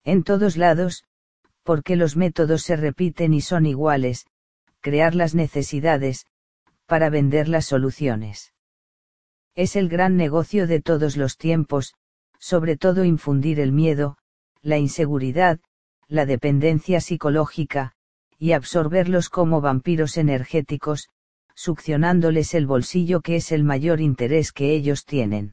En todos lados, porque los métodos se repiten y son iguales, crear las necesidades, para vender las soluciones. Es el gran negocio de todos los tiempos, sobre todo infundir el miedo, la inseguridad, la dependencia psicológica, y absorberlos como vampiros energéticos, succionándoles el bolsillo, que es el mayor interés que ellos tienen.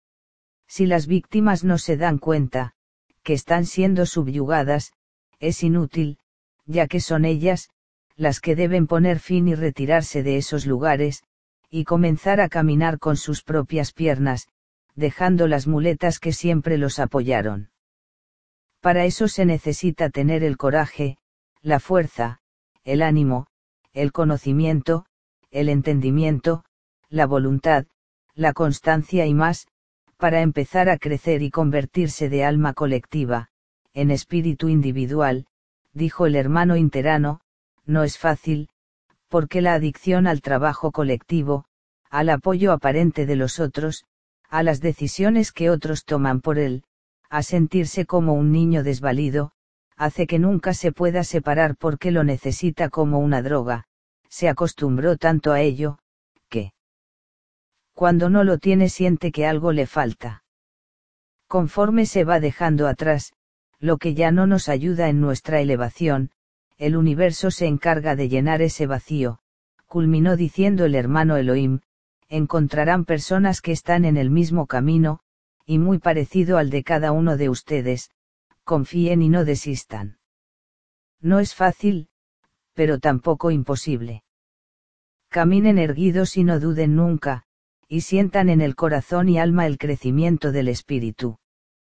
Si las víctimas no se dan cuenta, que están siendo subyugadas, es inútil, ya que son ellas, las que deben poner fin y retirarse de esos lugares, y comenzar a caminar con sus propias piernas, dejando las muletas que siempre los apoyaron. Para eso se necesita tener el coraje, la fuerza, el ánimo, el conocimiento, el entendimiento, la voluntad, la constancia y más, para empezar a crecer y convertirse de alma colectiva, en espíritu individual, dijo el hermano interano. No es fácil, porque la adicción al trabajo colectivo, al apoyo aparente de los otros, a las decisiones que otros toman por él, a sentirse como un niño desvalido, hace que nunca se pueda separar porque lo necesita como una droga, se acostumbró tanto a ello, que cuando no lo tiene siente que algo le falta. Conforme se va dejando atrás, lo que ya no nos ayuda en nuestra elevación, el universo se encarga de llenar ese vacío, culminó diciendo el hermano Elohim. Encontrarán personas que están en el mismo camino, y muy parecido al de cada uno de ustedes, confíen y no desistan. No es fácil, pero tampoco imposible. Caminen erguidos y no duden nunca, y sientan en el corazón y alma el crecimiento del espíritu.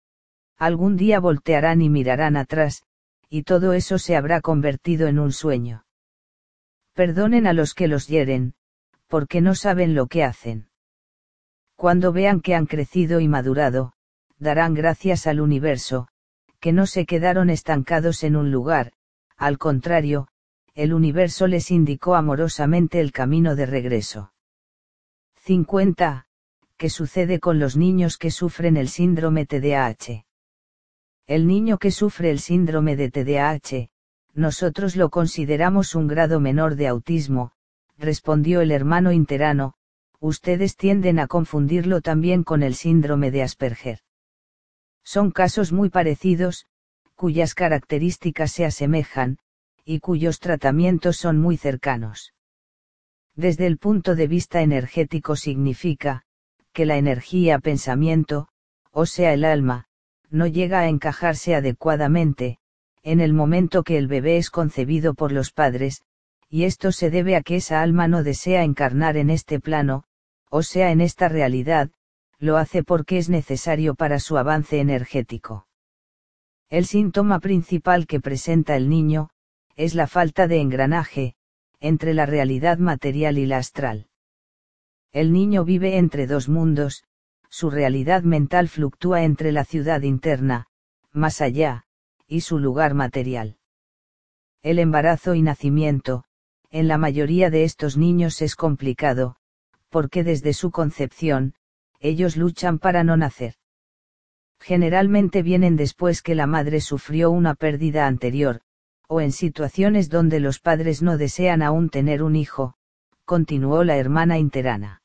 Algún día voltearán y mirarán atrás, y todo eso se habrá convertido en un sueño. Perdonen a los que los hieren, porque no saben lo que hacen. Cuando vean que han crecido y madurado, darán gracias al universo, que no se quedaron estancados en un lugar, al contrario, el universo les indicó amorosamente el camino de regreso. 50. ¿Qué sucede con los niños que sufren el síndrome TDAH? El niño que sufre el síndrome de TDAH, nosotros lo consideramos un grado menor de autismo, respondió el hermano interano. Ustedes tienden a confundirlo también con el síndrome de Asperger. Son casos muy parecidos, cuyas características se asemejan, y cuyos tratamientos son muy cercanos. Desde el punto de vista energético significa, que la energía pensamiento, o sea el alma, no llega a encajarse adecuadamente, en el momento que el bebé es concebido por los padres, y esto se debe a que esa alma no desea encarnar en este plano, o sea en esta realidad, lo hace porque es necesario para su avance energético. El síntoma principal que presenta el niño, es la falta de engranaje, entre la realidad material y la astral. El niño vive entre dos mundos, su realidad mental fluctúa entre la ciudad interna, más allá, y su lugar material. El embarazo y nacimiento, en la mayoría de estos niños es complicado, porque desde su concepción, ellos luchan para no nacer. Generalmente vienen después que la madre sufrió una pérdida anterior, o en situaciones donde los padres no desean aún tener un hijo, continuó la hermana interana.